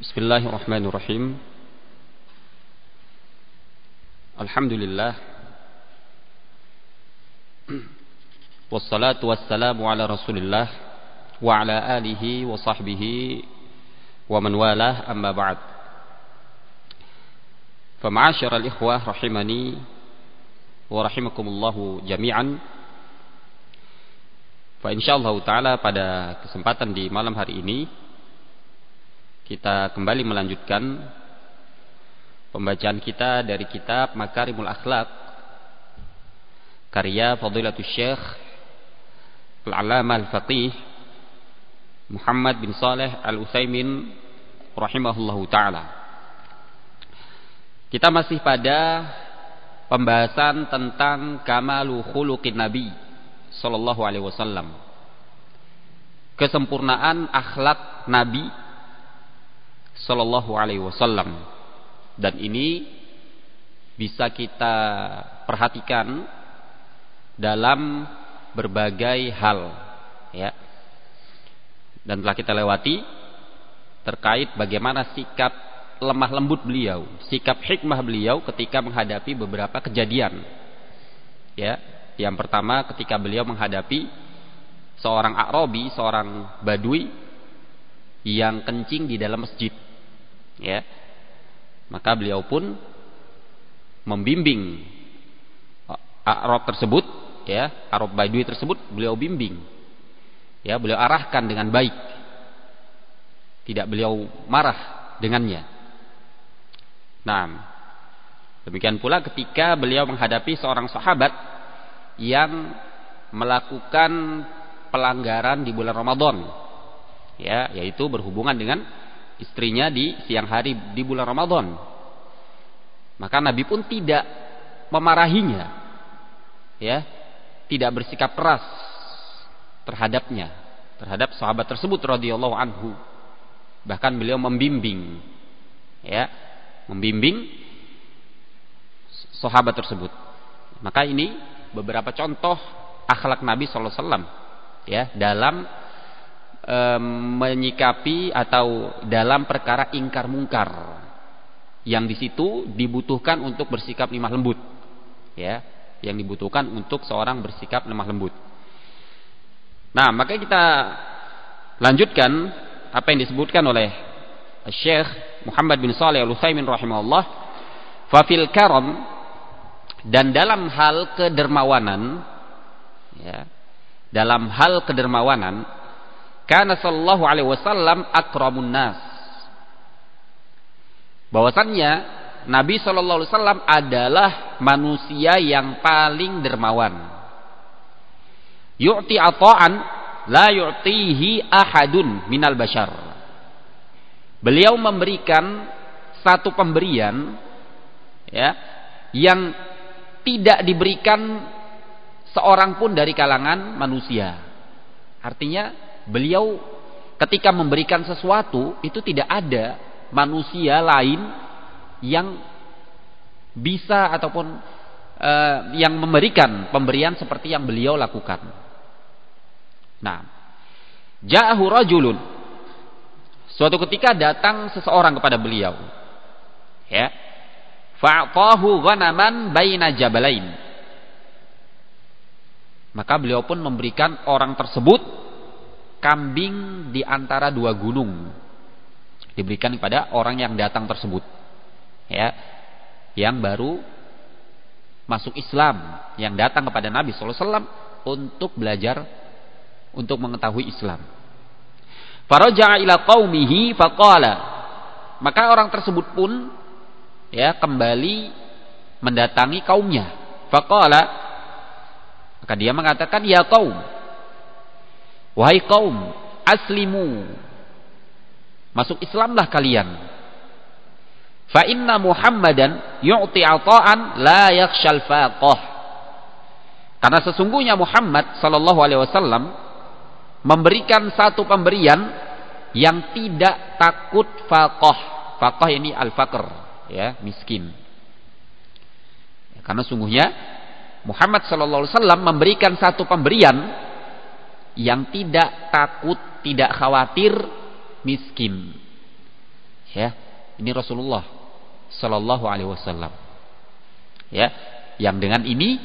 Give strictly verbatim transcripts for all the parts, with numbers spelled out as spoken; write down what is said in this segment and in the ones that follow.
Bismillahirrahmanirrahim. Alhamdulillah. Wassalatu wassalamu ala Rasulillah wa ala alihi wa sahbihi wa man walah, amma ba'd. Fa ma'asyiral ikhwah rahimani wa rahimakumullahu jami'an. Fa insyaallah taala pada kesempatan di malam hari ini kita kembali melanjutkan pembacaan kita dari kitab Makarimul Akhlaq karya Fadilatul Syekh Al-Allamah Al-Faqih Muhammad bin Shalih Al-Utsaimin rahimahullahu taala. Kita masih pada pembahasan tentang kamalu khuluqin Nabi sallallahu alaihi wasallam. Kesempurnaan akhlak Nabi sallallahu alaihi wasallam, dan ini bisa kita perhatikan dalam berbagai hal, ya. Dan telah kita lewati terkait bagaimana sikap lemah lembut beliau, sikap hikmah beliau ketika menghadapi beberapa kejadian. Ya, yang pertama ketika beliau menghadapi seorang A'rabi, seorang Badui yang kencing di dalam masjid. Ya, maka beliau pun membimbing Arab tersebut, ya, Arab Badui tersebut beliau bimbing, ya, beliau arahkan dengan baik, tidak beliau marah dengannya. Nah, demikian pula ketika beliau menghadapi seorang sahabat yang melakukan pelanggaran di bulan Ramadan, ya, yaitu berhubungan dengan istrinya di siang hari di bulan Ramadan. Maka Nabi pun tidak memarahinya, ya, tidak bersikap keras terhadapnya, terhadap sahabat tersebut radhiyallahu anhu. Bahkan beliau membimbing, ya, membimbing sahabat tersebut. Maka ini beberapa contoh akhlak Nabi sallallahu alaihi wasallam, ya, dalam menyikapi atau dalam perkara ingkar mungkar, yang di situ dibutuhkan untuk bersikap lemah lembut, ya, yang dibutuhkan untuk seorang bersikap lemah lembut. Nah, maka kita lanjutkan apa yang disebutkan oleh Syekh Muhammad bin Shalih Al-Utsaimin rahimahullah. Fa fil karam, dan dalam hal kedermawanan, ya, dalam hal kedermawanan, kana sallallahu alaihi wasallam akramun nas, bahwasannya Nabi sallallahu alaihi wasallam adalah manusia yang paling dermawan. Yu'ti ata'an la yu'tihi ahadun minal bashar, beliau memberikan satu pemberian, ya, yang tidak diberikan seorang pun dari kalangan manusia. Artinya beliau ketika memberikan sesuatu itu tidak ada manusia lain yang bisa ataupun uh, yang memberikan pemberian seperti yang beliau lakukan. Nah, ja'ahu rajulun, suatu ketika datang seseorang kepada beliau, ya, fa'atahu ghanaman baina jabalain, maka beliau pun memberikan orang tersebut kambing di antara dua gunung, diberikan kepada orang yang datang tersebut, ya, yang baru masuk Islam, yang datang kepada Nabi sallallahu alaihi wasallam untuk belajar, untuk mengetahui Islam. Faraja'a ila qaumihi faqala, maka orang tersebut pun, ya, kembali mendatangi kaumnya. Faqala, maka dia mengatakan, ya qaum, wahai kaum, aslimu, masuk Islamlah kalian. Fa inna Muhammadan yu'ti ata'an la yakhshal faqah, karena sesungguhnya Muhammad sallallahu alaihi wasallam memberikan satu pemberian yang tidak takut faqah. Faqah ini al-faqr, ya, miskin. Karena sungguhnya Muhammad sallallahu alaihi wasallam memberikan satu pemberian yang tidak takut, tidak khawatir miskin. Ya, ini Rasulullah sallallahu alaihi wasallam. Ya, yang dengan ini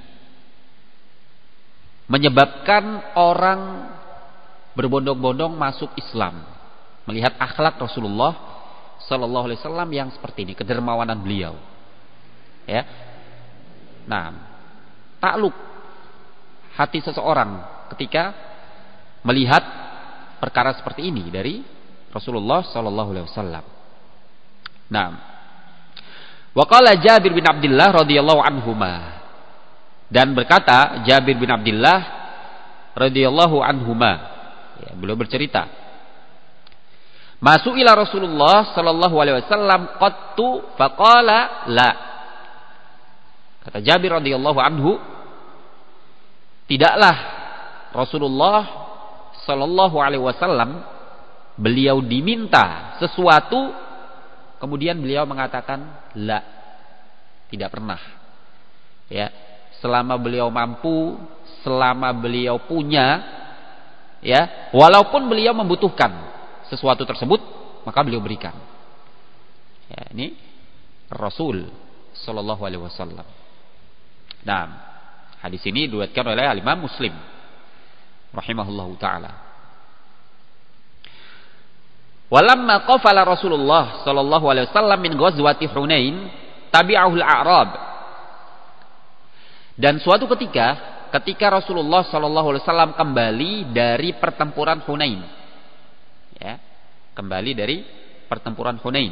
menyebabkan orang berbondong-bondong masuk Islam, melihat akhlak Rasulullah sallallahu alaihi wasallam yang seperti ini, kedermawanan beliau. Ya. Nah, takluk hati seseorang ketika melihat perkara seperti ini dari Rasulullah sallallahu alaihi wasallam. Nah, wa qala Jabir bin Abdullah radhiyallahu anhuma, dan berkata Jabir bin Abdullah radhiyallahu anhuma, ya, beliau bercerita, Masu'ila Rasulullah sallallahu alaihi wasallam qattu faqala la. Kata Jabir radhiyallahu anhu, tidaklah Rasulullah sallallahu alaihi wasallam beliau diminta sesuatu kemudian beliau mengatakan la, tidak pernah. Ya, selama beliau mampu, selama beliau punya, ya, walaupun beliau membutuhkan sesuatu tersebut, maka beliau berikan. Ya, ini Rasul sallallahu alaihi wasallam. Nah, hadis ini diriwayatkan oleh Imam Muslim rahimahullahu taala. Walamma qafala Rasulullah sallallahu alaihi wasallam min ghazwati Hunain, tabi'ahu al-a'rab. Dan suatu ketika, ketika Rasulullah sallallahu alaihi wasallam kembali dari pertempuran Hunain, ya, kembali dari pertempuran Hunain,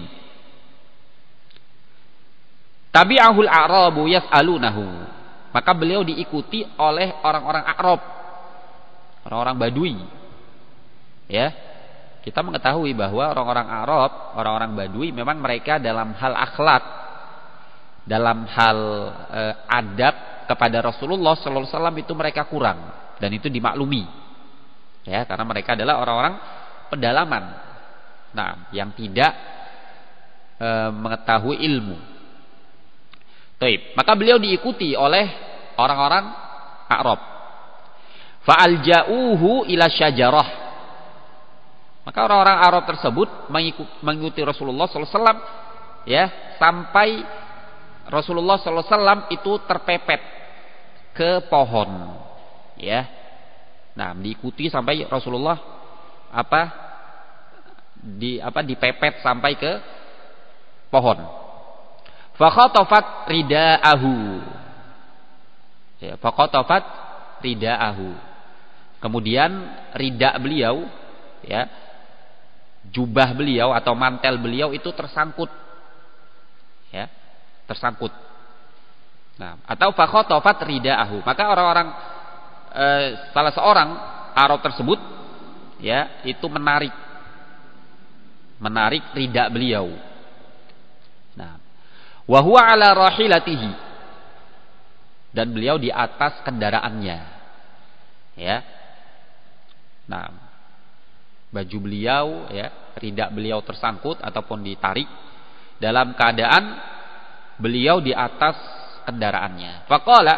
tabi'ahu al-a'rabu yas'alunahu, maka beliau diikuti oleh orang-orang Arab, orang-orang Badui. Ya, kita mengetahui bahwa orang-orang Arab, orang-orang Badui, memang mereka dalam hal akhlak, dalam hal e, adab kepada Rasulullah sallallahu alaihi wasallam itu mereka kurang, dan itu dimaklumi. Ya, karena mereka adalah orang-orang pedalaman. Nah, yang tidak e, mengetahui ilmu. Taib. Maka beliau diikuti oleh orang-orang Arab. Fa'alja'uhu ila syajarah. Maka orang-orang Arab tersebut mengikuti Rasulullah sallallahu alaihi wasallam, ya, sampai Rasulullah sallallahu alaihi wasallam itu terpepet ke pohon, ya. Nah, diikuti sampai Rasulullah apa di apa dipepet sampai ke pohon. Fa khatafat ridaahu. Ya, fa khatafat ridaahu. Kemudian rida beliau, ya, jubah beliau atau mantel beliau itu tersangkut, ya, tersangkut. Nah, atau fa khatafat ridaahu. Maka orang-orang e, salah seorang Arab tersebut, ya, itu menarik menarik rida beliau. Nah, wa huwa ala rahilatihi, dan beliau di atas kendaraannya. Ya. Nah, baju beliau, ya, rida beliau tersangkut ataupun ditarik dalam keadaan beliau di atas kendaraannya. Faqala,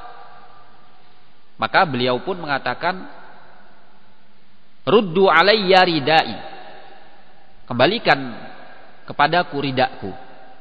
maka beliau pun mengatakan, ruddu alayya ridai, kembalikan kepadaku ridaku.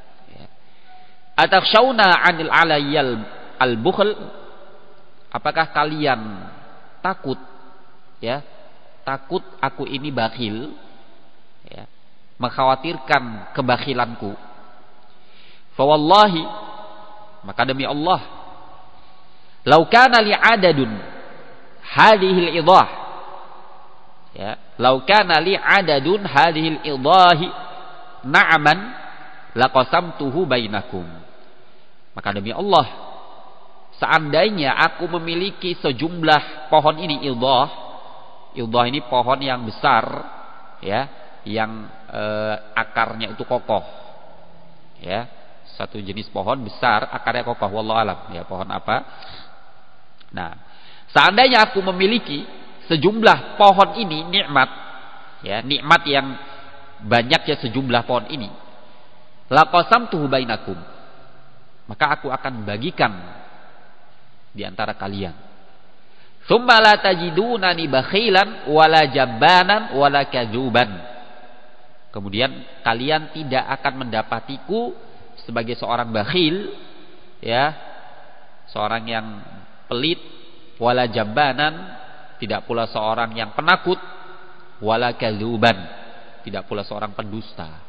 Atakhshawna 'anil alayyal al-bukhl, apakah kalian takut, ya, takut aku ini bakhil, ya, mengkhawatirkan kebakhilanku. Fa wallahi, maka demi Allah, law kana li 'adadun hadhihi al-idah, ya, law kana li 'adadun hadhihi al-idahi na'man laqasamtuhu bainakum. Maka demi Allah, seandainya aku memiliki sejumlah pohon ini, idah, idah ini pohon yang besar, ya, yang e, akarnya itu kokoh, ya, satu jenis pohon besar, akarnya kokoh, wallahu alam, ya, pohon apa. Nah, seandainya aku memiliki sejumlah pohon ini, nikmat, ya, nikmat yang banyaknya sejumlah pohon ini, laqasamtuhu bainakum, maka aku akan bagikan di antara kalian. Tsumma la tajidunani bakhilan wala jabbanan wala kadzuban. Kemudian kalian tidak akan mendapatiku sebagai seorang bakhil, ya, seorang yang pelit, wala jabbanan, tidak pula seorang yang penakut, wala kadzuban, tidak pula seorang pendusta.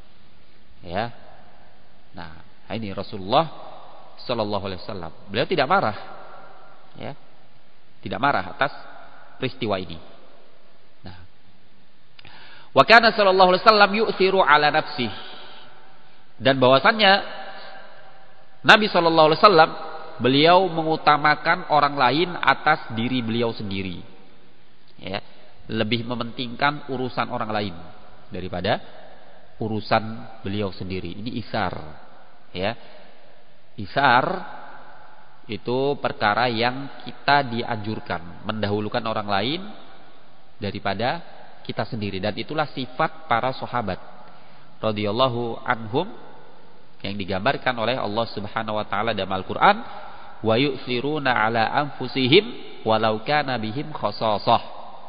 Ya. Nah, ini Rasulullah sallallahu alaihi wasallam. Beliau tidak marah. Ya. Tidak marah atas peristiwa ini. Nah. Wa kana sallallahu alaihi wasallam yu'thiru ala nafsihi. Dan bahwasannya Nabi sallallahu alaihi wasallam beliau mengutamakan orang lain atas diri beliau sendiri. Ya, lebih mementingkan urusan orang lain daripada urusan beliau sendiri. Ini isar. Ya. Isar itu perkara yang kita dianjurkan, mendahulukan orang lain daripada kita sendiri, dan itulah sifat para sahabat radhiyallahu anhum yang digambarkan oleh Allah Subhanahu wa taala dalam Al-Qur'an, wa yu'thiruna ala anfusihim walau kana bihim khasasah.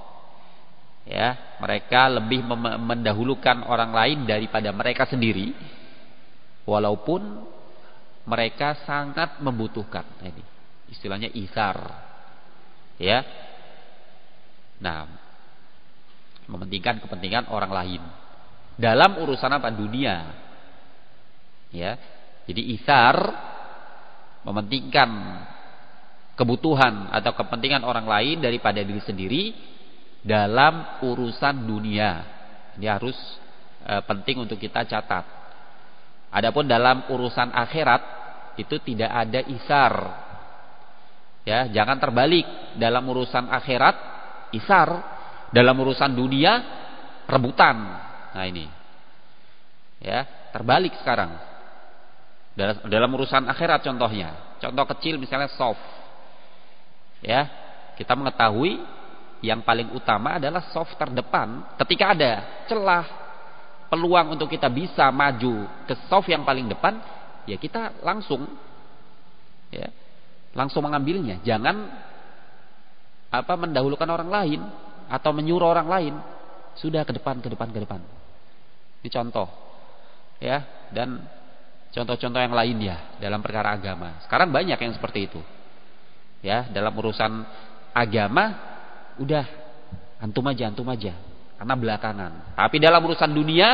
Ya, mereka lebih mendahulukan orang lain daripada mereka sendiri walaupun mereka sangat membutuhkan. Ini istilahnya itsar. Ya. Nah, mementingkan kepentingan orang lain dalam urusan apa? Dunia. Ya. Jadi itsar mementingkan kebutuhan atau kepentingan orang lain daripada diri sendiri dalam urusan dunia. Ini harus e, penting untuk kita catat. Adapun dalam urusan akhirat itu tidak ada isar. Ya, jangan terbalik. Dalam urusan akhirat isar, dalam urusan dunia rebutan. Nah ini. Ya, terbalik sekarang. Dalam, dalam urusan akhirat contohnya. Contoh kecil misalnya soft. Ya, kita mengetahui yang paling utama adalah soft terdepan. Ketika ada celah, peluang untuk kita bisa maju ke soft yang paling depan, ya kita langsung, ya, langsung mengambilnya. Jangan apa mendahulukan orang lain atau menyuruh orang lain. Sudah ke depan, ke depan, ke depan. Ini contoh, ya, dan contoh-contoh yang lainnya dalam perkara agama. Sekarang banyak yang seperti itu. Ya, dalam urusan agama, udah antum aja, antum aja. Karena belakangan. Tapi dalam urusan dunia,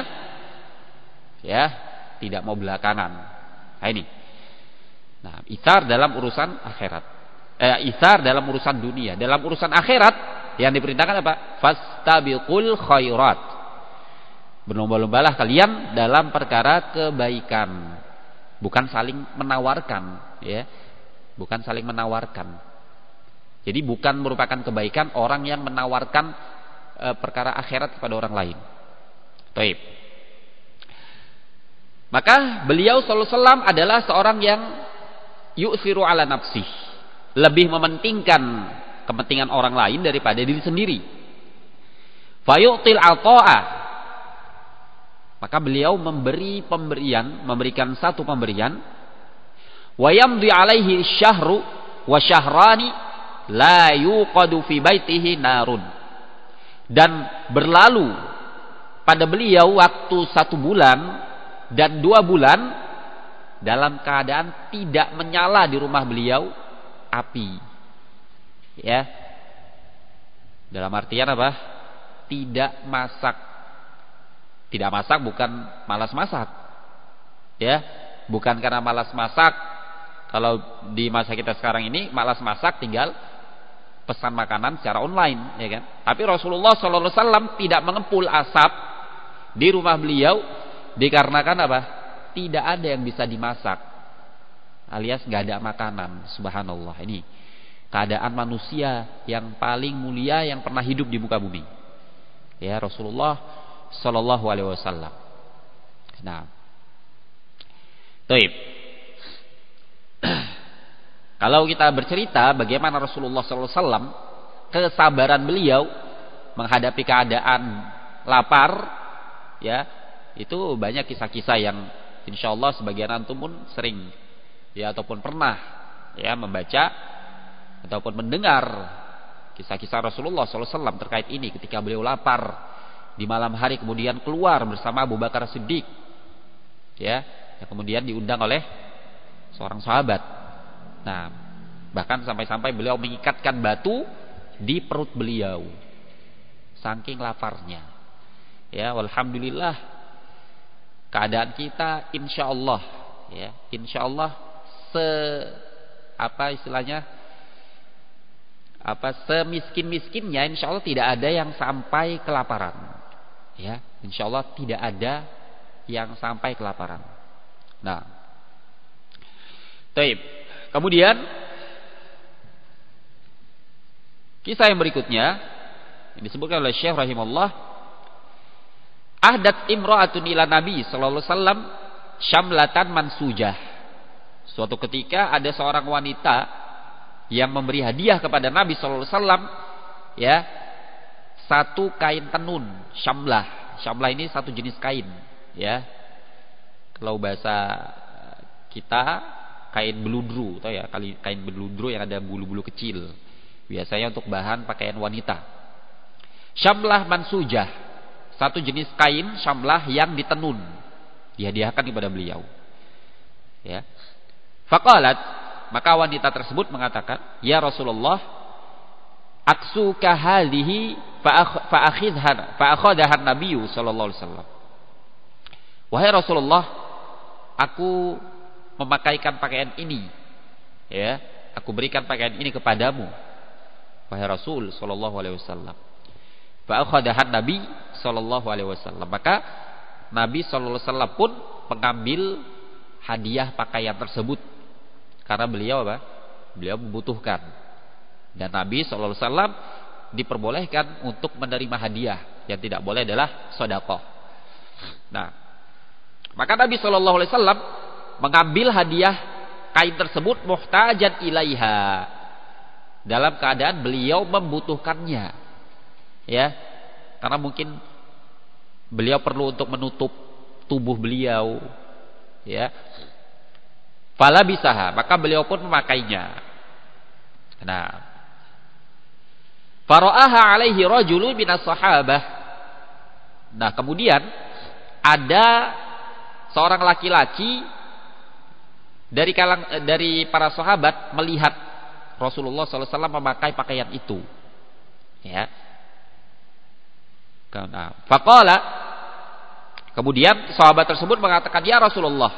ya tidak mau belakangan. Nah ini. Nah, itsar dalam urusan akhirat. Eh, itsar dalam urusan dunia. Dalam urusan akhirat yang diperintahkan apa? Fastabiqul khairat. Berlomba-lombalah kalian dalam perkara kebaikan. Bukan saling menawarkan, ya. Bukan saling menawarkan. Jadi bukan merupakan kebaikan orang yang menawarkan perkara akhirat kepada orang lain. Baik. Maka beliau sallallahu alaihi wasallam adalah seorang yang yu'thiru ala nafsih, lebih mementingkan kepentingan orang lain daripada diri sendiri. Fayu'til ata'a, maka beliau memberi pemberian, memberikan satu pemberian. Wa yamdi alaihi syahru wa syahrani la yuqadu fi baitihi narun. Dan berlalu pada beliau waktu satu bulan dan dua bulan dalam keadaan tidak menyala di rumah beliau api. Ya, dalam artian apa? Tidak masak. Tidak masak bukan malas masak. Ya, bukan karena malas masak. Kalau di masa kita sekarang ini malas masak tinggal pesan makanan secara online, ya kan? Tapi Rasulullah sallallahu alaihi wasallam tidak mengepul asap di rumah beliau dikarenakan apa? Tidak ada yang bisa dimasak, alias nggak ada makanan. Subhanallah, ini keadaan manusia yang paling mulia yang pernah hidup di muka bumi. Ya, Rasulullah sallallahu alaihi wasallam. Nah, baik. Kalau kita bercerita bagaimana Rasulullah sallallahu alaihi wasallam kesabaran beliau menghadapi keadaan lapar, ya, itu banyak kisah-kisah yang insyaallah sebagian antum pun sering, ya, ataupun pernah, ya, membaca ataupun mendengar kisah-kisah Rasulullah sallallahu alaihi wasallam terkait ini ketika beliau lapar, di malam hari kemudian keluar bersama Abu Bakar Siddiq, ya, yang kemudian diundang oleh seorang sahabat. Nah, bahkan sampai-sampai beliau mengikatkan batu di perut beliau, saking laparnya. Ya, alhamdulillah keadaan kita insya Allah, ya, insya Allah se apa istilahnya apa semiskin-miskinnya, insya Allah tidak ada yang sampai kelaparan. Ya, insya Allah tidak ada yang sampai kelaparan. Nah, taib. Kemudian kisah yang berikutnya yang disebutkan oleh Syekh rahimahullah, ahdat imra'atun ila Nabi sallallahu alaihi wasallam syamlatan mansujah. Suatu ketika ada seorang wanita yang memberi hadiah kepada Nabi sallallahu alaihi wasallam, ya, satu kain tenun, syamlah. Syamlah ini satu jenis kain, ya. Kalau bahasa kita kain beludru, atau ya, kain beludru yang ada bulu-bulu kecil. Biasanya untuk bahan pakaian wanita. Syamlah mansujah, satu jenis kain syamlah yang ditenun, dihadiahkan kepada beliau. Ya. Faqalat, maka wanita tersebut mengatakan, "Ya Rasulullah, aksuka hadhihi fa akhidha fa akhadaha an-nabiy sallallahu alaihi wasallam." Wahai Rasulullah, aku memakaikan pakaian ini, ya, aku berikan pakaian ini kepadamu, wahai Rasul sallallahu alaihi wasallam. Fa akhadaha an-nabiy sallallahu alaihi wasallam. Maka Nabi sallallahu alaihi wasallam pun mengambil hadiah pakaian tersebut, karena beliau apa? Beliau membutuhkan. Dan Nabi sallallahu alaihi wasallam diperbolehkan untuk menerima hadiah, yang tidak boleh adalah sedekah. Nah, maka Nabi sallallahu alaihi wasallam mengambil hadiah kain tersebut muhtajan ilaiha, dalam keadaan beliau membutuhkannya. Ya. Karena mungkin beliau perlu untuk menutup tubuh beliau, ya. Fala bisaha, maka beliau pun memakainya. Nah, fara'aha alaihi rajulun minas sahabah. Nah, kemudian ada seorang laki-laki dari kalang dari para sahabat melihat Rasulullah sallallahu alaihi wasallam memakai pakaian itu. Ya. Nah, faqala, kemudian sahabat tersebut mengatakan, "Ya Rasulullah,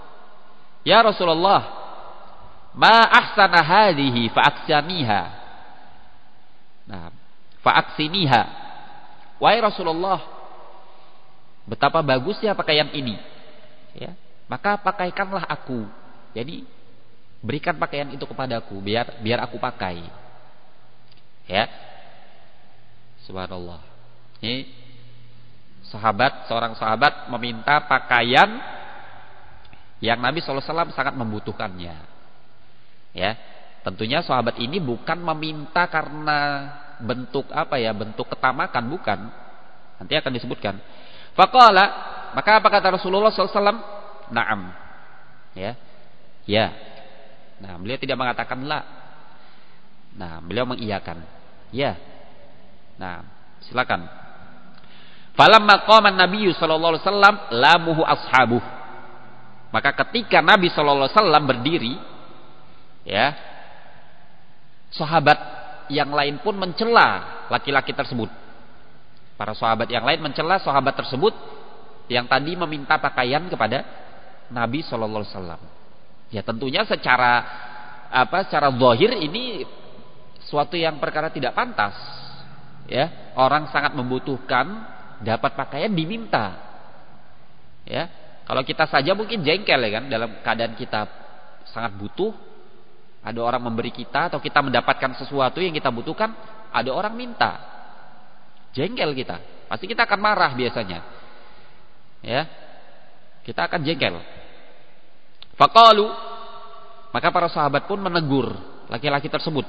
ya Rasulullah, ma ahsana hadhihi fa'aksaniha." Nah, fa'aksiniha. Wahai Rasulullah, betapa bagusnya pakaian ini. Ya, maka pakaikanlah aku. Jadi berikan pakaian itu kepadaku biar biar aku pakai. Ya. Subhanallah. Ini sahabat, seorang sahabat meminta pakaian yang Nabi sallallahu alaihi wasallam sangat membutuhkannya. Ya, tentunya sahabat ini bukan meminta karena bentuk apa ya, bentuk ketamakan, bukan. Nanti akan disebutkan. Faqala, maka apa kata Rasulullah sallallahu alaihi wasallam? Naam. Ya, ya. Nah, beliau tidak mengatakan la. Nah, beliau mengiyakan. Ya. Nah, silakan. Falamma qama an-nabiy sallallahu alaihi wasallam lamuhu ashabuh. Maka ketika Nabi sallallahu alaihi wasallam berdiri, ya, sahabat yang lain pun mencela laki-laki tersebut. Para sahabat yang lain mencela sahabat tersebut yang tadi meminta pakaian kepada Nabi sallallahu alaihi wasallam. Ya, tentunya secara apa? Secara zahir ini suatu yang perkara tidak pantas. Ya, orang sangat membutuhkan dapat pakaian diminta. Ya, kalau kita saja mungkin jengkel, ya kan, dalam keadaan kita sangat butuh, ada orang memberi kita, atau kita mendapatkan sesuatu yang kita butuhkan, ada orang minta. Jengkel kita. Pasti kita akan marah biasanya. Ya. Kita akan jengkel. Faqalu, maka para sahabat pun menegur laki-laki tersebut.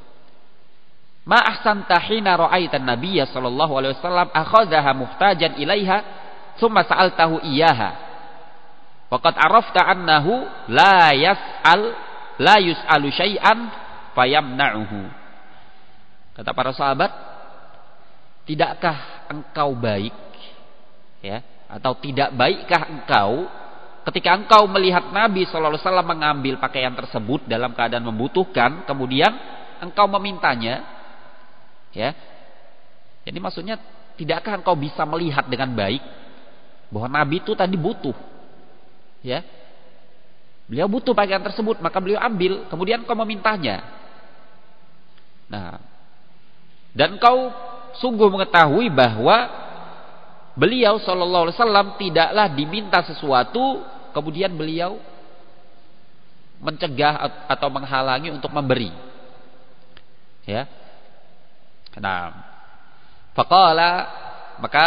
Ma ahsanta hina ra'aitan nabiyya sallallahu alaihi wasallam akhadhaha muhtajan ilaiha thumma sa'altahu iyyaha wa qad arafta annahu la yas'al la yus'alu syai'an fayamna'uhu. Kata para sahabat, tidakkah engkau baik, ya, atau tidak baikkah engkau ketika engkau melihat Nabi shallallahu alaihi wasallam mengambil pakaian tersebut dalam keadaan membutuhkan, kemudian engkau memintanya, ya. Jadi maksudnya, tidakkah engkau bisa melihat dengan baik bahwa Nabi itu tadi butuh, ya, beliau butuh pakaian tersebut, maka beliau ambil, kemudian engkau memintanya. Nah, dan engkau sungguh mengetahui bahwa beliau sallallahu alaihi wasallam tidaklah diminta sesuatu kemudian beliau mencegah atau menghalangi untuk memberi. Ya. Nah, faqala, maka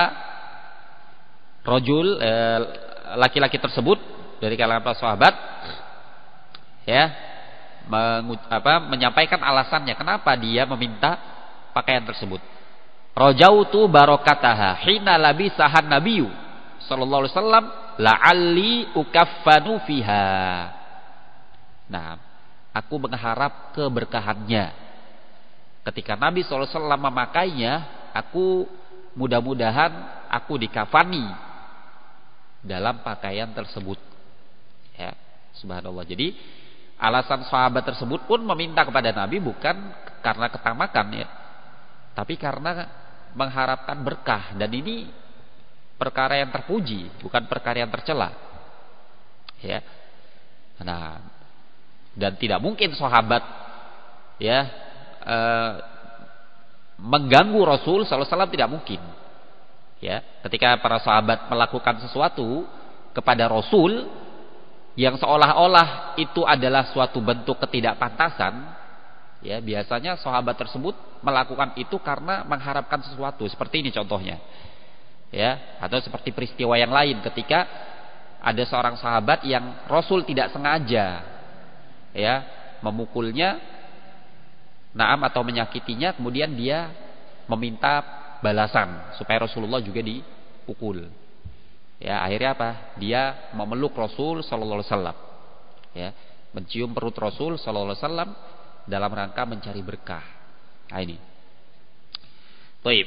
rajul eh, laki-laki tersebut dari kalangan para sahabat, ya, mengu, apa, menyampaikan alasannya kenapa dia meminta pakaian tersebut. Rajautu barakataha hina labisahan nabiyyu sallallahu alaihi wasallam la'alli ukaffanu fiha. Nah, aku mengharap keberkahannya ketika Nabi sallallahu alaihi wasallam memakainya. Aku mudah-mudahan aku dikafani dalam pakaian tersebut, ya, subhanallah. Jadi alasan sahabat tersebut pun meminta kepada Nabi bukan karena ketamakan, ya, tapi karena mengharapkan berkah. Dan ini perkara yang terpuji, bukan perkara yang tercela, ya. Nah, dan tidak mungkin sahabat, ya, eh, mengganggu Rasul sallallahu alaihi wasallam, tidak mungkin, ya. Ketika para sahabat melakukan sesuatu kepada Rasul yang seolah-olah itu adalah suatu bentuk ketidakpantasan, ya, biasanya sahabat tersebut melakukan itu karena mengharapkan sesuatu. Seperti ini contohnya, ya, atau seperti peristiwa yang lain ketika ada seorang sahabat yang Rasul tidak sengaja, ya, memukulnya, naam, atau menyakitinya, kemudian dia meminta balasan supaya Rasulullah juga dipukul. Ya, akhirnya apa? Dia memeluk Rasul sallallahu alaihi wasallam, ya, mencium perut Rasul sallallahu alaihi wasallam dalam rangka mencari berkah. Nah, ini. Baik.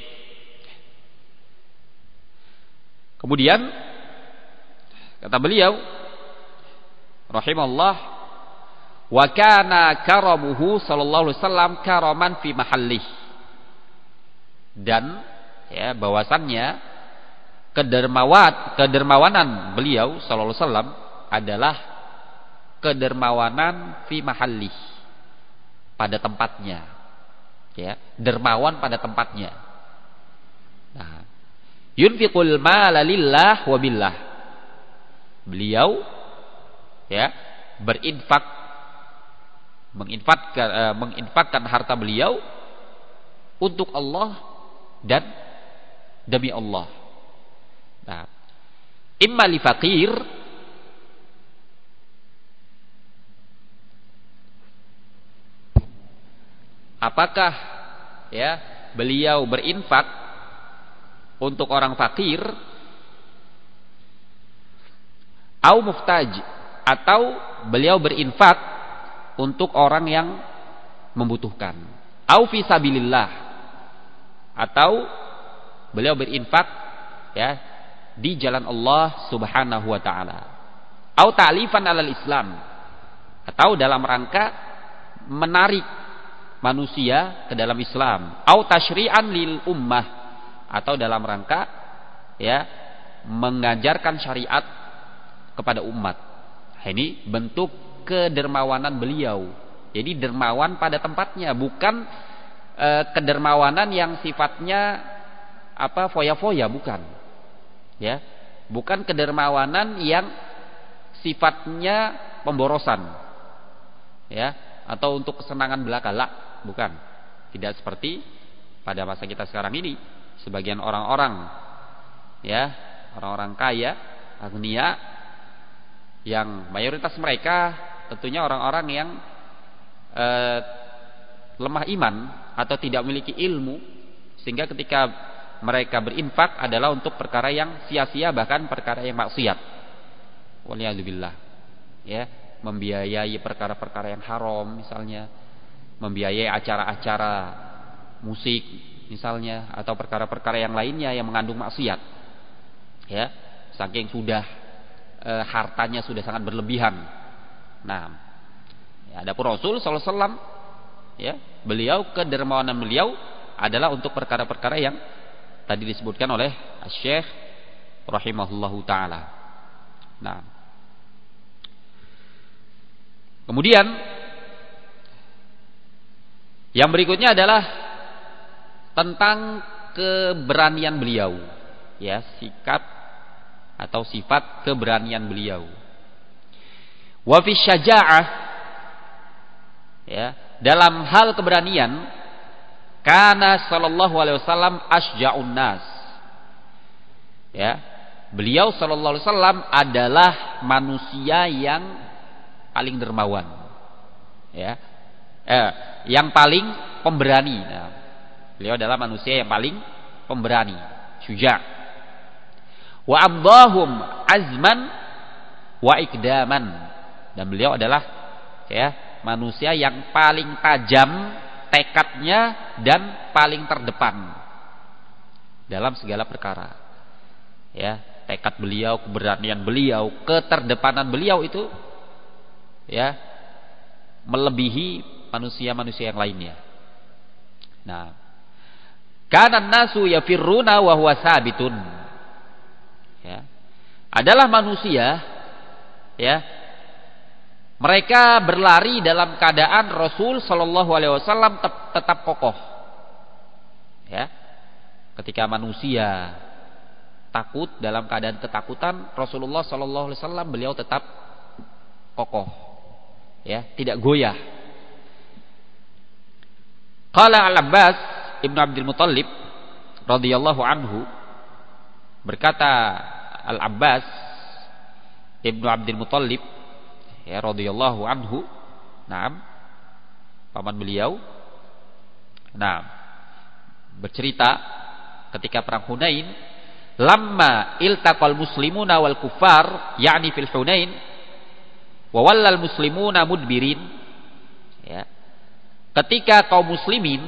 Kemudian kata beliau rahimallah, wa kana karamuhu sallallahu alaihi wasallam karaman fi mahallih. Dan, ya, bahwasannya kedermawat kedermawanan beliau sallallahu alaihi wasallam adalah kedermawanan fi mahallih, pada tempatnya, ya, dermawan pada tempatnya. Nah, yunfiqul mala lillah wa billah. Beliau, ya, berinfak, menginfakkan uh, menginfakkan harta beliau untuk Allah dan demi Allah. Nah, imma li faqir, apakah, ya, beliau berinfak untuk orang fakir, au muftaj, atau beliau berinfak untuk orang yang membutuhkan, au fi sabilillah, atau beliau berinfak, ya, di jalan Allah Subhanahu wa taala, au ta'lifan alal Islam, atau dalam rangka menarik manusia ke dalam Islam, au tasyri'an lil ummah, atau dalam rangka, ya, mengajarkan syariat kepada umat. Ini bentuk kedermawanan beliau. Jadi dermawan pada tempatnya, bukan e, kedermawanan yang sifatnya apa, foya-foya, bukan. Ya, bukan kedermawanan yang sifatnya pemborosan, ya, atau untuk kesenangan belaka, lah, bukan. Tidak seperti pada masa kita sekarang ini, sebagian orang-orang, ya, orang-orang kaya, agnia, yang mayoritas mereka tentunya orang-orang yang eh, lemah iman atau tidak memiliki ilmu, sehingga ketika mereka berinfak adalah untuk perkara yang sia-sia, bahkan perkara yang maksiat. Waliyadzubillah, ya, membiayai perkara-perkara yang haram, misalnya membiayai acara-acara musik, misalnya, atau perkara-perkara yang lainnya yang mengandung maksiat. Ya, saking sudah e, hartanya sudah sangat berlebihan. Nah, ya, adapun Rasul sallallahu alaihi wasallam, ya, beliau kedermawanan beliau adalah untuk perkara-perkara yang tadi disebutkan oleh Asy-Syaikh rahimahullahu taala. Nah, kemudian yang berikutnya adalah tentang keberanian beliau, ya, sikap atau sifat keberanian beliau. Wa fi syaja'ah, ya, dalam hal keberanian, kana sallallahu alaihi wasallam asja'un nas. Ya, beliau sallallahu alaihi wasallam adalah manusia yang paling dermawan. Ya. Eh, yang paling pemberani. Nah, beliau adalah manusia yang paling pemberani, syuja'. Wa amdahum azman wa ikdaman. Dan beliau adalah, ya, manusia yang paling tajam tekadnya dan paling terdepan dalam segala perkara. Ya, tekad beliau, keberanian beliau, keterdepanan beliau itu, ya, melebihi manusia-manusia yang lainnya. Nah, kana nasu yafirruna wa huwa sabitun. Ya. Adalah manusia, ya, mereka berlari dalam keadaan Rasul sallallahu alaihi wasallam tetap kokoh. Ya. Ketika manusia takut dalam keadaan ketakutan, Rasulullah sallallahu alaihi wasallam beliau tetap kokoh. Ya, tidak goyah. Qala Al-Abbas Ibnu Abdul Muthalib radhiyallahu anhu, berkata Al-Abbas Ibnu Abdul Muthalib, ya, radhiyallahu anhu, naam, paman beliau, naam, bercerita ketika perang Hunain, lamma iltaqal muslimuna wal kuffar, yakni fil Hunain, wa wallal muslimuna mudbirin. Ya, ketika kaum muslimin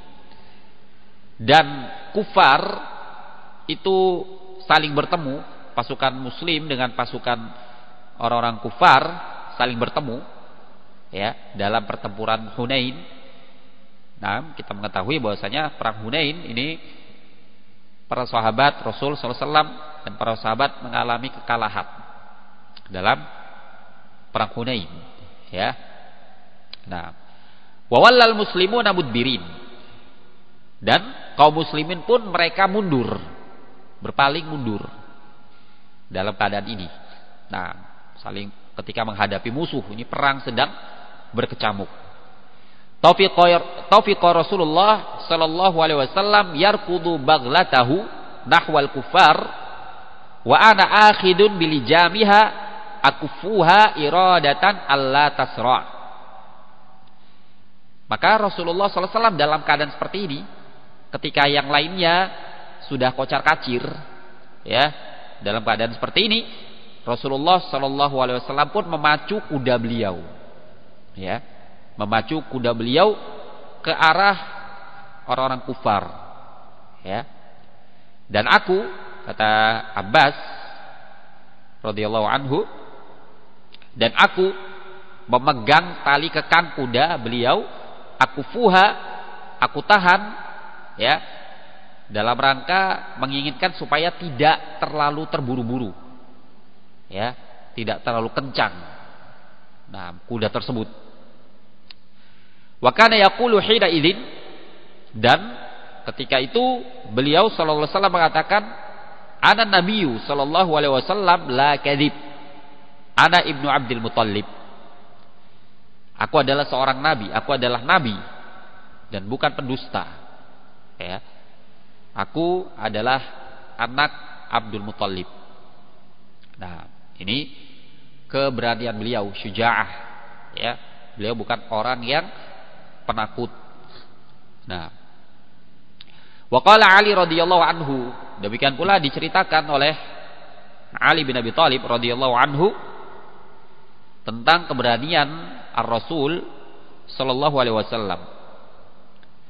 dan kufar itu saling bertemu, pasukan muslim dengan pasukan orang-orang kufar saling bertemu, ya, dalam pertempuran Hunain. Nah, kita mengetahui bahwasanya perang Hunain ini para sahabat Rasul sallallahu alaihi wasallam dan para sahabat mengalami kekalahan dalam perang Hunain, ya. Nah, wa wallal muslimuna mudbirin, dan kaum muslimin pun mereka mundur, berpaling mundur dalam keadaan ini. Nah, saling ketika menghadapi musuh, ini perang sedang berkecamuk. Taufiq Rasulullah sallallahu alaihi wasallam yarkudu baghlatahu nahwal kufar wa ana akhidun bilijamiha akufuha iradatan alla tasra'. Maka Rasulullah sallallahu alaihi wasallam dalam keadaan seperti ini, ketika yang lainnya sudah kocar-kacir, ya, dalam keadaan seperti ini, Rasulullah sallallahu alaihi wasallam pun memacu kuda beliau, ya, memacu kuda beliau ke arah orang-orang kufar, ya. Dan aku, kata Abbas radhiyallahu anhu, dan aku memegang tali kekang kuda beliau, aku fuha, aku tahan, ya, dalam rangka menginginkan supaya tidak terlalu terburu-buru, ya, tidak terlalu kencang, nah, kuda tersebut. Wa kana yaqulu hina idzin, dan ketika itu beliau sallallahu alaihi wasallam mengatakan, ana nabiyyu sallallahu alaihi wasallam la kadzib, ana ibnu Abdul Muthalib. Aku adalah seorang nabi, aku adalah nabi dan bukan pendusta. Ya. Aku adalah anak Abdul Muthalib. Nah, ini keberanian beliau, syuja'ah. Ya, beliau bukan orang yang penakut. Nah, wa qala Ali radhiyallahu anhu, demikian pula diceritakan oleh Ali bin Abi Thalib radhiyallahu anhu tentang keberanian Ar-Rasul sallallahu alaihi wasallam.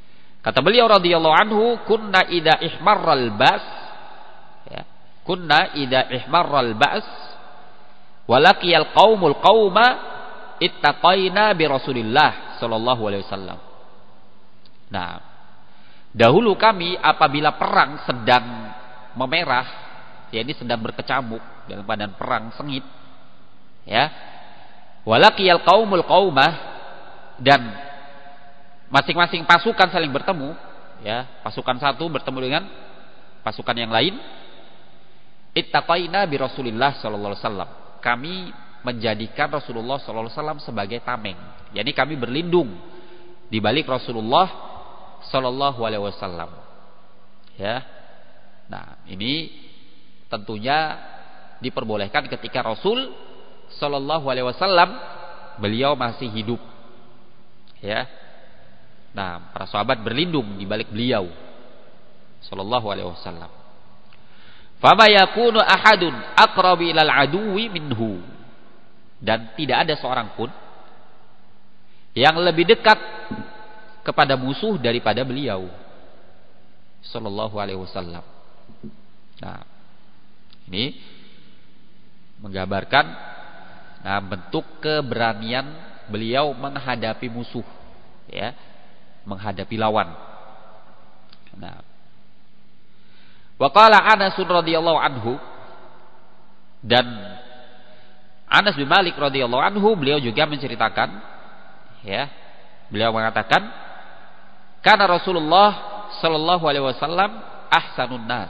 Kata beliau radhiyallahu anhu, kunna idza ihmarral bas, ya, kunna idza ihmarral bas walaqiyal qaumul qauma ittaqaina bi Rasulillah sallallahu alaihi wasallam. Nah, dahulu kami apabila perang sedang memerah, ya ini sedang berkecamuk dalam keadaan perang sengit, ya, walaqiyal qaumul qaumah, dan masing-masing pasukan saling bertemu, ya, pasukan satu bertemu dengan pasukan yang lain, ittaqaina bi Rasulillah sallallahu alaihi wasallam, kami menjadikan Rasulullah sallallahu alaihi wasallam sebagai tameng, yakni kami berlindung di balik Rasulullah sallallahu alaihi wasallam, ya. Nah, ini tentunya diperbolehkan ketika Rasul sallallahu alaihi wasallam beliau masih hidup, ya. Nah, para sahabat berlindung di balik beliau sallallahu alaihi wasallam. Fama yakunu ahadun aqrabu ilal aduwi minhu, dan tidak ada seorang pun yang lebih dekat kepada musuh daripada beliau sallallahu alaihi wasallam. Nah, ini menggambarkan nah bentuk keberanian beliau menghadapi musuh, ya, menghadapi lawan. Nah, wa qala Anas radhiyallahu anhu, dan Anas bin Malik radhiyallahu anhu beliau juga menceritakan, ya, beliau mengatakan, kana Rasulullah sallallahu alaihi wasallam ahsanun nas,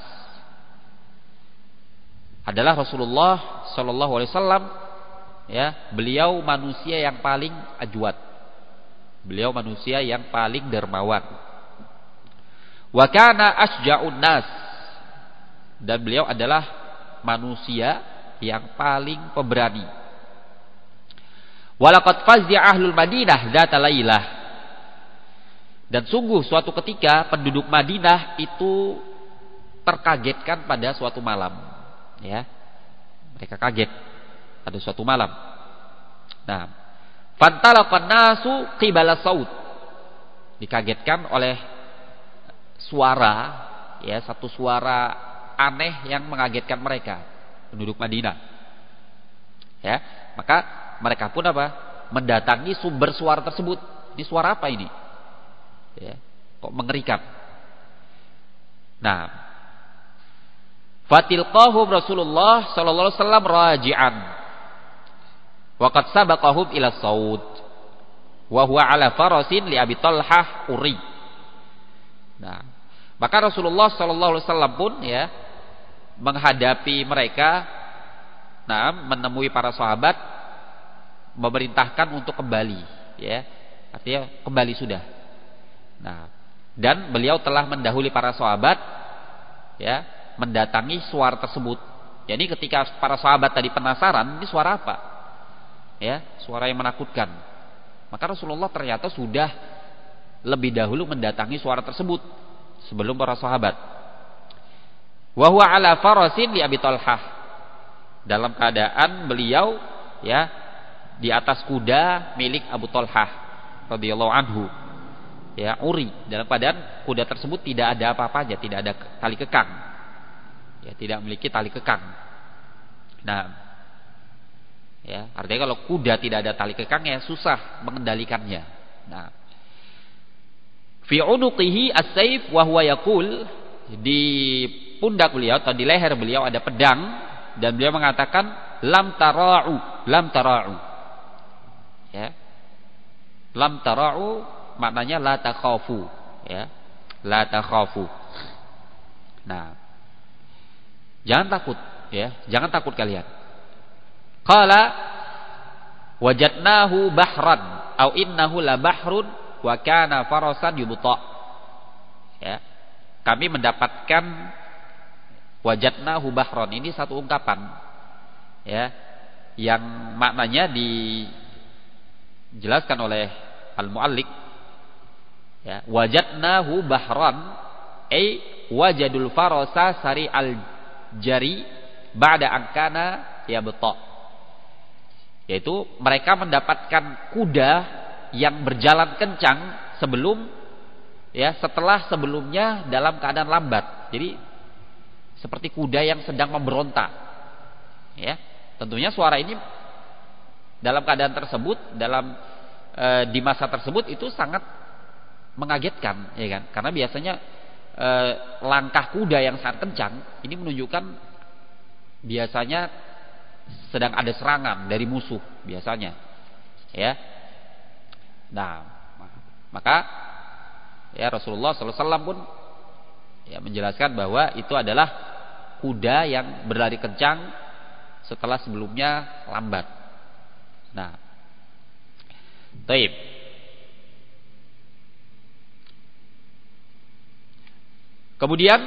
adalah Rasulullah sallallahu alaihi wasallam, ya, beliau manusia yang paling ajwad, beliau manusia yang paling dermawan. Wa kana asja'un nas, dan beliau adalah manusia yang paling pemberani. Walaqad faz'a ahlul Madinah dzata lailah, dan sungguh suatu ketika penduduk Madinah itu terkagetkan pada suatu malam, ya. Mereka kaget pada suatu malam. Nah, fantalaqan nasu qibala saut, dikagetkan oleh suara, ya, satu suara aneh yang mengagetkan mereka, penduduk Madinah, ya. Maka mereka pun apa? Mendatangi sumber suara tersebut. Ini suara apa ini? Ya, kok mengerikan. Nah, fatilqahum Rasulullah sallallahu alaihi wasallam raji'an wa qad sabaqahum ila saud wa huwa ala farasin li Abi Talhah uri. Nah, maka Rasulullah sallallahu alaihi wasallam pun, ya, menghadapi mereka, nah, menemui para sahabat, memerintahkan untuk kembali, ya, artinya kembali sudah. Nah, dan beliau telah mendahului para sahabat, ya, mendatangi suara tersebut. Jadi ketika para sahabat tadi penasaran, ini suara apa? Ya, suara yang menakutkan. Maka Rasulullah ternyata sudah lebih dahulu mendatangi suara tersebut sebelum para sahabat. Wa huwa ala farasin li Abi Talhah, dalam keadaan beliau, ya, di atas kuda milik Abu Talhah radhiyallahu anhu, ya, uri, dalam keadaan kuda tersebut tidak ada apa-apanya, tidak ada tali kekang, ya, tidak memiliki tali kekang. Nah, ya, artinya kalau kuda tidak ada tali kekangnya susah mengendalikannya. Nah, fi unuqihi as-saif wa huwa yaqul, di pundak beliau atau di leher beliau ada pedang, dan beliau mengatakan lam tara'u, lam tara'u, ya, lam tara'u maknanya la takhafu, ya, la takhafu. Nah, jangan takut, ya, jangan takut kalian. Qala wajadnahu bahran au innahu la bahrun wa kana farasan yubta, ya, kami mendapatkan wajadnahu bahron, ini satu ungkapan, ya, yang maknanya dijelaskan oleh al-mu'alliq, ya, wajadnahu bahron ay wajadul farasa sari al-jari ba'da angkana yabta, yaitu mereka mendapatkan kuda yang berjalan kencang sebelum ya, setelah sebelumnya dalam keadaan lambat. Jadi seperti kuda yang sedang memberontak. Ya, tentunya suara ini dalam keadaan tersebut, dalam e, di masa tersebut itu sangat mengagetkan, ya kan? Karena biasanya e, langkah kuda yang sangat kencang ini menunjukkan biasanya sedang ada serangan dari musuh biasanya, ya. Nah, maka ya Rasulullah sallallahu alaihi wasallam pun ya menjelaskan bahwa itu adalah kuda yang berlari kencang setelah sebelumnya lambat. Nah, taib. Kemudian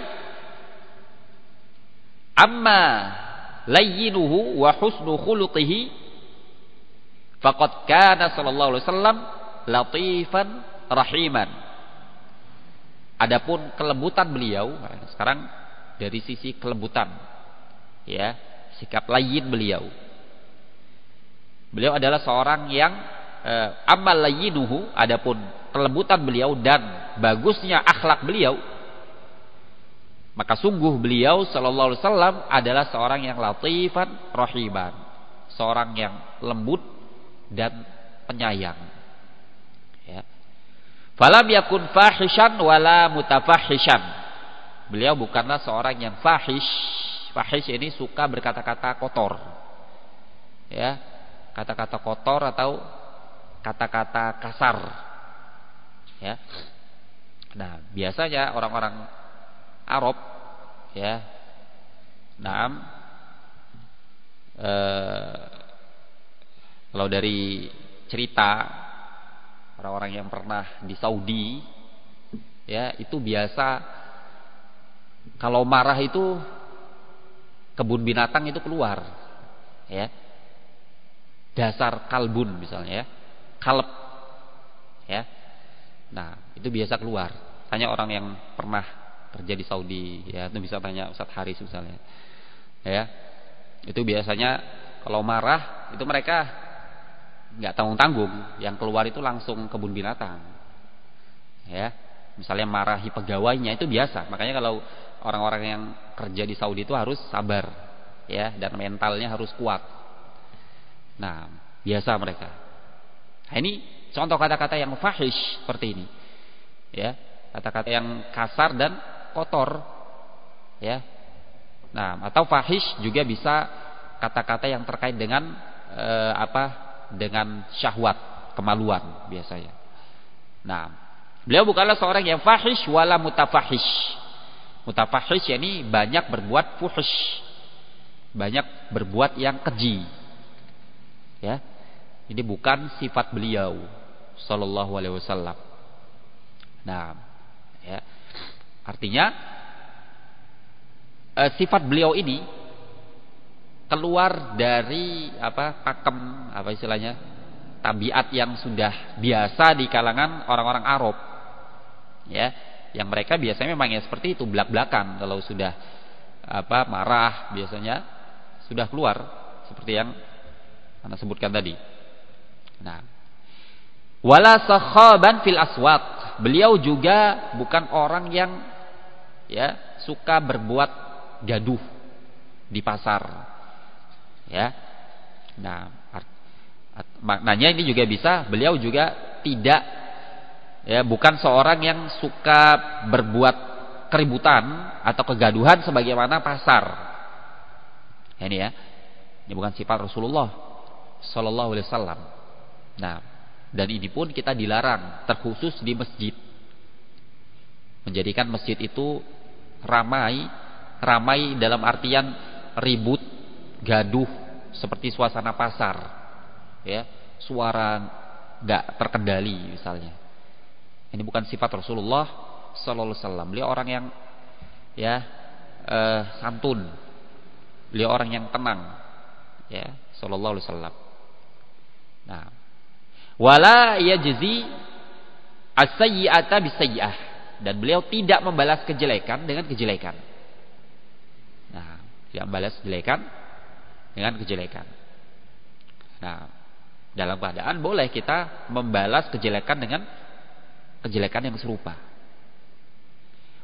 amma layyinuhu wa husnu khuluqihi faqad kana sallallahu alaihi wasallam latifan rahiman. Adapun kelembutan beliau, sekarang dari sisi kelembutan, ya, sikap layyin beliau. Beliau adalah seorang yang eh, amal layyinuhu, adapun kelembutan beliau dan bagusnya akhlak beliau, maka sungguh beliau sallallahu alaihi wasallam adalah seorang yang latifan rahiman, seorang yang lembut dan penyayang. Ya. Falam yakun fahishan wala mutafahishan. Beliau bukanlah seorang yang fahish. Fahish ini suka berkata-kata kotor. Ya, kata-kata kotor atau kata-kata kasar. Ya. Nah, biasanya orang-orang Arab, ya, naam, eh, kalau dari cerita orang-orang yang pernah di Saudi, ya, itu biasa kalau marah itu kebun binatang itu keluar, ya, dasar kalbun misalnya, ya, kalb, ya, nah itu biasa keluar. Tanya orang yang pernah kerja di Saudi, ya, itu bisa tanya Ustadz Haris misalnya, ya, itu biasanya kalau marah itu mereka nggak tanggung-tanggung, yang keluar itu langsung kebun binatang, ya, misalnya marahi pegawainya itu biasa. Makanya kalau orang-orang yang kerja di Saudi itu harus sabar, ya, dan mentalnya harus kuat. Nah, biasa mereka. Nah, ini contoh kata-kata yang fahish seperti ini, ya, kata-kata yang kasar dan kotor, ya. Nah, atau fahish juga bisa kata-kata yang terkait dengan eh, apa? dengan syahwat, kemaluan biasanya. Nah, beliau bukanlah seorang yang fahish wala mutafahish. Mutafahish yakni banyak berbuat fuhush, banyak berbuat yang keji. Ya. Ini bukan sifat beliau sallallahu alaihi wasallam. Nah, ya. Artinya eh, sifat beliau ini keluar dari apa pakem, apa istilahnya, tabiat yang sudah biasa di kalangan orang-orang Arab, ya, yang mereka biasanya memang ya seperti itu, belak-belakan kalau sudah apa marah biasanya sudah keluar seperti yang Anda sebutkan tadi. Nah, wala sakhaban fil aswaq, beliau juga bukan orang yang ya suka berbuat gaduh di pasar. Ya, nah art, art, maknanya ini juga bisa beliau juga tidak, ya, bukan seorang yang suka berbuat keributan atau kegaduhan sebagaimana pasar. Ini ya, ini bukan sifat Rasulullah Sallallahu Alaihi Wasallam. Nah, dan ini pun kita dilarang, terkhusus di masjid, menjadikan masjid itu ramai, ramai dalam artian ribut, gaduh seperti suasana pasar, ya, suara nggak terkendali misalnya. Ini bukan sifat Rasulullah Sallallahu Alaihi Wasallam. Beliau orang yang ya eh, santun, beliau orang yang tenang, ya, Sallallahu Alaihi Wasallam. Nah, wala yajzi as-sayyi'ata bis-sayyi'ah, dan beliau tidak membalas kejelekan dengan kejelekan. Nah, tidak membalas kejelekan dengan kejelekan. Nah, dalam keadaan boleh kita membalas kejelekan dengan kejelekan yang serupa.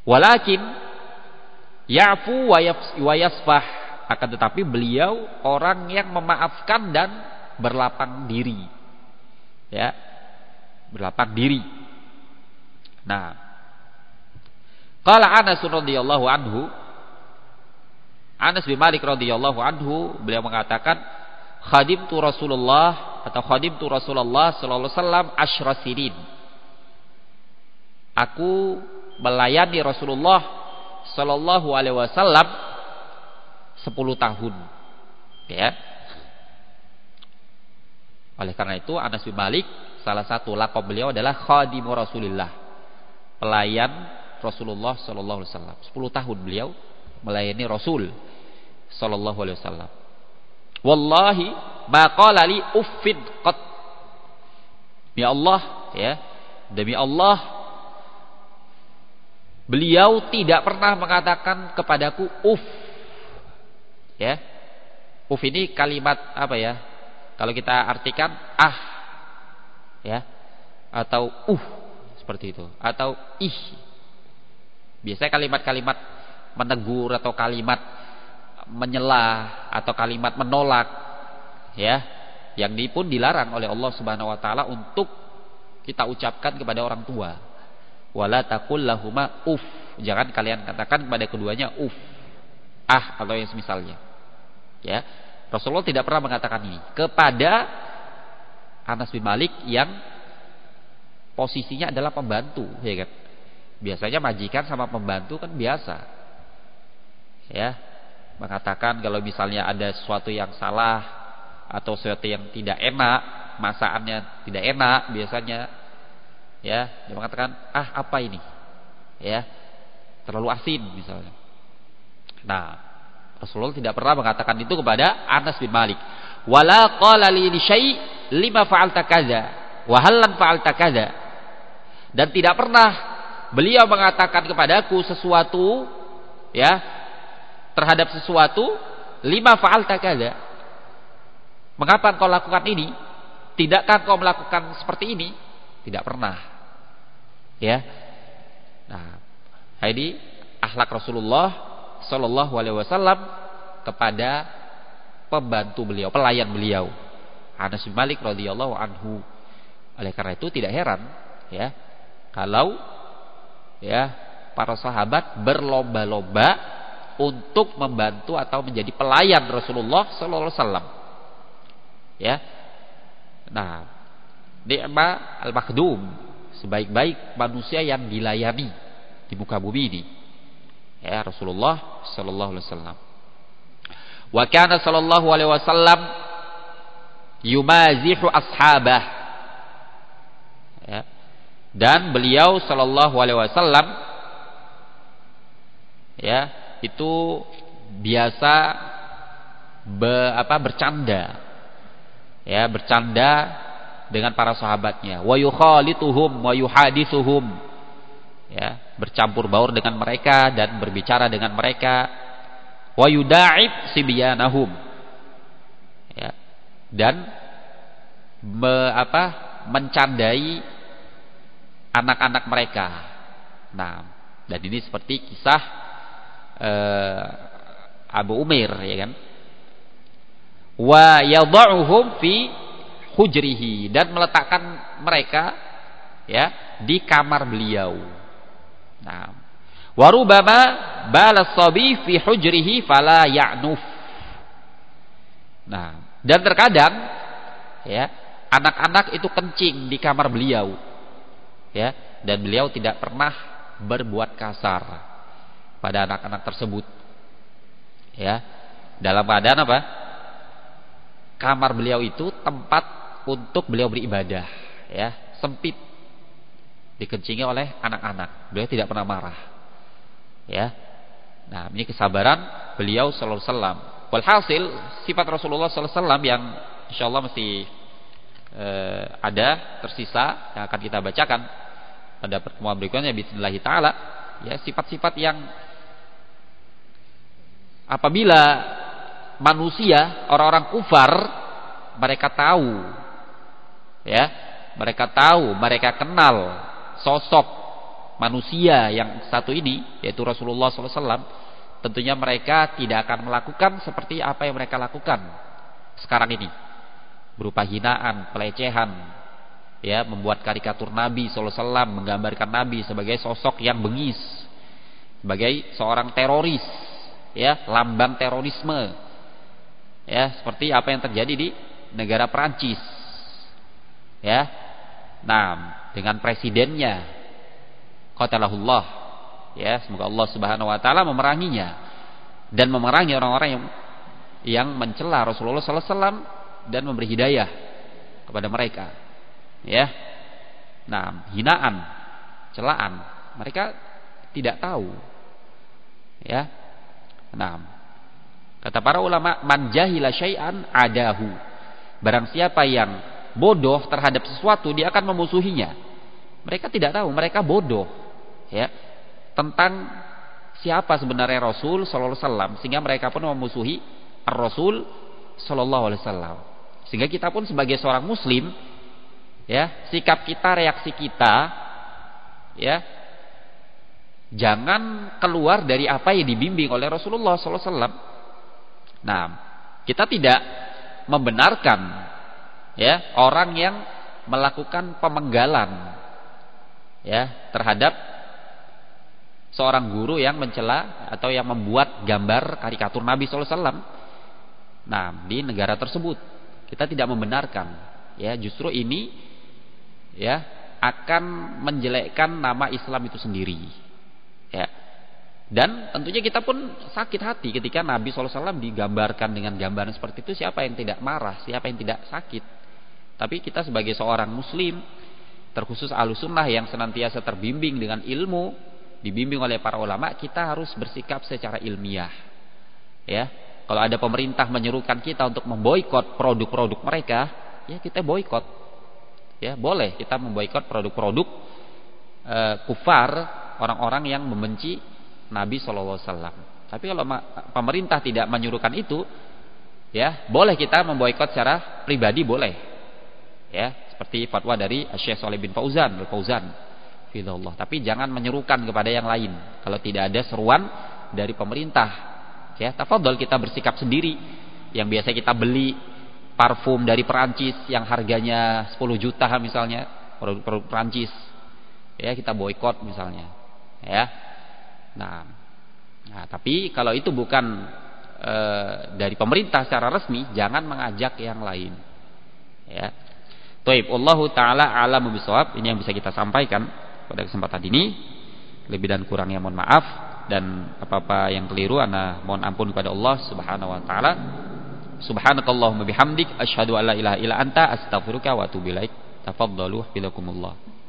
Walakin ya'fu wa yasfah, akan tetapi beliau orang yang memaafkan dan berlapang diri. Ya, berlapang diri. Nah, qala Anas radhiyallahu anhu, Anas bin Malik radhiyallahu anhu, beliau mengatakan, khadimtu Rasulullah atau khadimtu Rasulullah sallallahu alaihi wasallam asyra sinin. Aku melayani Rasulullah sallallahu alaihi wasallam sepuluh tahun. Ya. Oleh karena itu Anas bin Malik, salah satu laqab beliau adalah khadimu Rasulillah, pelayan Rasulullah sallallahu alaihi wasallam. sepuluh tahun beliau melayani Rasul sallallahu alaihi wasallam. Wallahi ma qala li uffin qat. Demi Allah, ya, demi Allah, beliau tidak pernah mengatakan kepadaku uff. Ya. Uff ini kalimat apa ya? Kalau kita artikan ah, ya, atau uh, seperti itu, atau ih. Biasanya kalimat-kalimat menegur atau kalimat menyela atau kalimat menolak, ya, yang ini pun dilarang oleh Allah Subhanahu wa taala untuk kita ucapkan kepada orang tua. Wala taqul lahuma uff. Jangan kalian katakan kepada keduanya uff, ah, atau yang semisalnya. Ya. Rasulullah tidak pernah mengatakan ini kepada Anas bin Malik yang posisinya adalah pembantu, ya kan? Biasanya majikan sama pembantu kan biasa, ya, mengatakan kalau misalnya ada sesuatu yang salah atau sesuatu yang tidak enak, masakannya tidak enak biasanya, ya, dia mengatakan ah apa ini, ya, terlalu asin misalnya. Nah, Rasulullah tidak pernah mengatakan itu kepada Anas bin Malik. Wala qala li syai' lima fa'alta kadza wa hallan fa'alta kadza. Dan tidak pernah beliau mengatakan kepadaku sesuatu, ya, terhadap sesuatu, lima fa'alta kadza. Mengapa engkau lakukan ini? Tidakkah engkau melakukan seperti ini? Tidak pernah. Ya. Nah, ini akhlak Rasulullah sallallahu alaihi wasallam kepada pembantu beliau, pelayan beliau, Anas bin Malik radhiyallahu anhu. Oleh karena itu tidak heran, ya, kalau, ya, para sahabat berlomba-lomba untuk membantu atau menjadi pelayan Rasulullah sallallahu alaihi wasallam. Ya. Nah, ni'ma al-makhdum, sebaik-baik manusia yang dilayani di muka bumi ini, ya, Rasulullah sallallahu alaihi wasallam. Wa kana sallallahu alaihi wasallam yumazihu ashabah. Ya. Dan beliau sallallahu alaihi wasallam, ya, itu biasa be, apa bercanda. Ya, bercanda dengan para sahabatnya. Wa yukhalituhum wa yuhadithuhum. Ya, bercampur baur dengan mereka dan berbicara dengan mereka. Wa yuda'ib sibyanahum. Ya, dan me, apa, mencandai anak-anak mereka. Nah, dan ini seperti kisah eh, Abu Umair, ya kan? Wa yadha'uhum fi hujrihi, dan meletakkan mereka, ya, di kamar beliau. Nah, warubama balas sabi fi hujrihi fala ya'nuf. Nah, dan terkadang, ya, anak-anak itu kencing di kamar beliau, ya, dan beliau tidak pernah berbuat kasar pada anak-anak tersebut, ya, dalam keadaan apa? Kamar beliau itu tempat untuk beliau beribadah, ya, sempit, dikencingi oleh anak-anak. Beliau tidak pernah marah, ya. Nah, ini kesabaran beliau sallallahu alaihi wasallam. Walhasil sifat Rasulullah sallallahu alaihi wasallam yang insyaallah mesti eh, ada tersisa yang akan kita bacakan pada pertemuan berikutnya bismillah taala, ya, sifat-sifat yang apabila manusia, orang-orang kufar, mereka tahu, ya, mereka tahu, mereka kenal sosok manusia yang satu ini, yaitu Rasulullah shallallahu alaihi wasallam, tentunya mereka tidak akan melakukan seperti apa yang mereka lakukan sekarang ini, berupa hinaan, pelecehan, ya, membuat karikatur Nabi shallallahu alaihi wasallam, menggambarkan Nabi sebagai sosok yang bengis, sebagai seorang teroris, ya, lambang terorisme, ya, seperti apa yang terjadi di negara Perancis, ya, nah, dengan presidennya, qatalahullah, ya, semoga Allah Subhanahu Wa Taala memeranginya dan memerangi orang-orang yang yang mencela Rasulullah Sallallahu Alaihi Wasallam dan memberi hidayah kepada mereka, ya. Nah, hinaan, celaan, mereka tidak tahu, ya. Nah, kata para ulama, man jahila syai'an adahu. Barang siapa yang bodoh terhadap sesuatu, dia akan memusuhinya. Mereka tidak tahu, mereka bodoh, ya, tentang siapa sebenarnya Rasul Sallallahu Alaihi Wasallam, sehingga mereka pun memusuhi Rasul Sallallahu Alaihi Wasallam. Sehingga kita pun sebagai seorang Muslim, ya, sikap kita, reaksi kita, ya, jangan keluar dari apa yang dibimbing oleh Rasulullah Sallallahu Alaihi Wasallam. Nah, kita tidak membenarkan, ya, orang yang melakukan pemenggalan, ya, terhadap seorang guru yang mencela atau yang membuat gambar karikatur Nabi Sallallahu Alaihi Wasallam. Nah, di negara tersebut kita tidak membenarkan, ya, justru ini, ya, akan menjelekkan nama Islam itu sendiri, ya. Dan tentunya kita pun sakit hati ketika Nabi Sallallahu Alaihi Wasallam digambarkan dengan gambaran seperti itu. Siapa yang tidak marah, siapa yang tidak sakit? Tapi kita sebagai seorang Muslim, terkhusus Ahlussunnah yang senantiasa terbimbing dengan ilmu, dibimbing oleh para ulama, kita harus bersikap secara ilmiah, ya. Kalau ada pemerintah menyerukan kita untuk memboikot produk-produk mereka, ya kita boikot, ya, boleh kita memboikot produk-produk e, kufar, orang-orang yang membenci Nabi Sallallahu Alaihi Wasallam. Tapi kalau pemerintah tidak menyuruhkan itu, ya, boleh kita memboikot secara pribadi, boleh, ya, seperti fatwa dari Syekh Shalih bin Fauzan, Fauzan, Fidhullah. Tapi jangan menyerukan kepada yang lain kalau tidak ada seruan dari pemerintah. Ya, tafadhol kita bersikap sendiri. Yang biasa kita beli parfum dari Perancis yang harganya sepuluh juta misalnya, produk-produk Perancis, ya, kita boikot misalnya, ya. Nah, nah, tapi kalau itu bukan e, dari pemerintah secara resmi, jangan mengajak yang lain, ya. Taib, Allahu taala a'lamu bishawab. Ini yang bisa kita sampaikan pada kesempatan ini. Lebih dan kurangnya mohon maaf, dan apa-apa yang keliru ana mohon ampun kepada Allah Subhanahu wa taala. Subhanakallahumma bihamdik asyhadu an la ilaha illa anta astaghfiruka wa atubu ilaik. Tafadhalu hafizakumullah.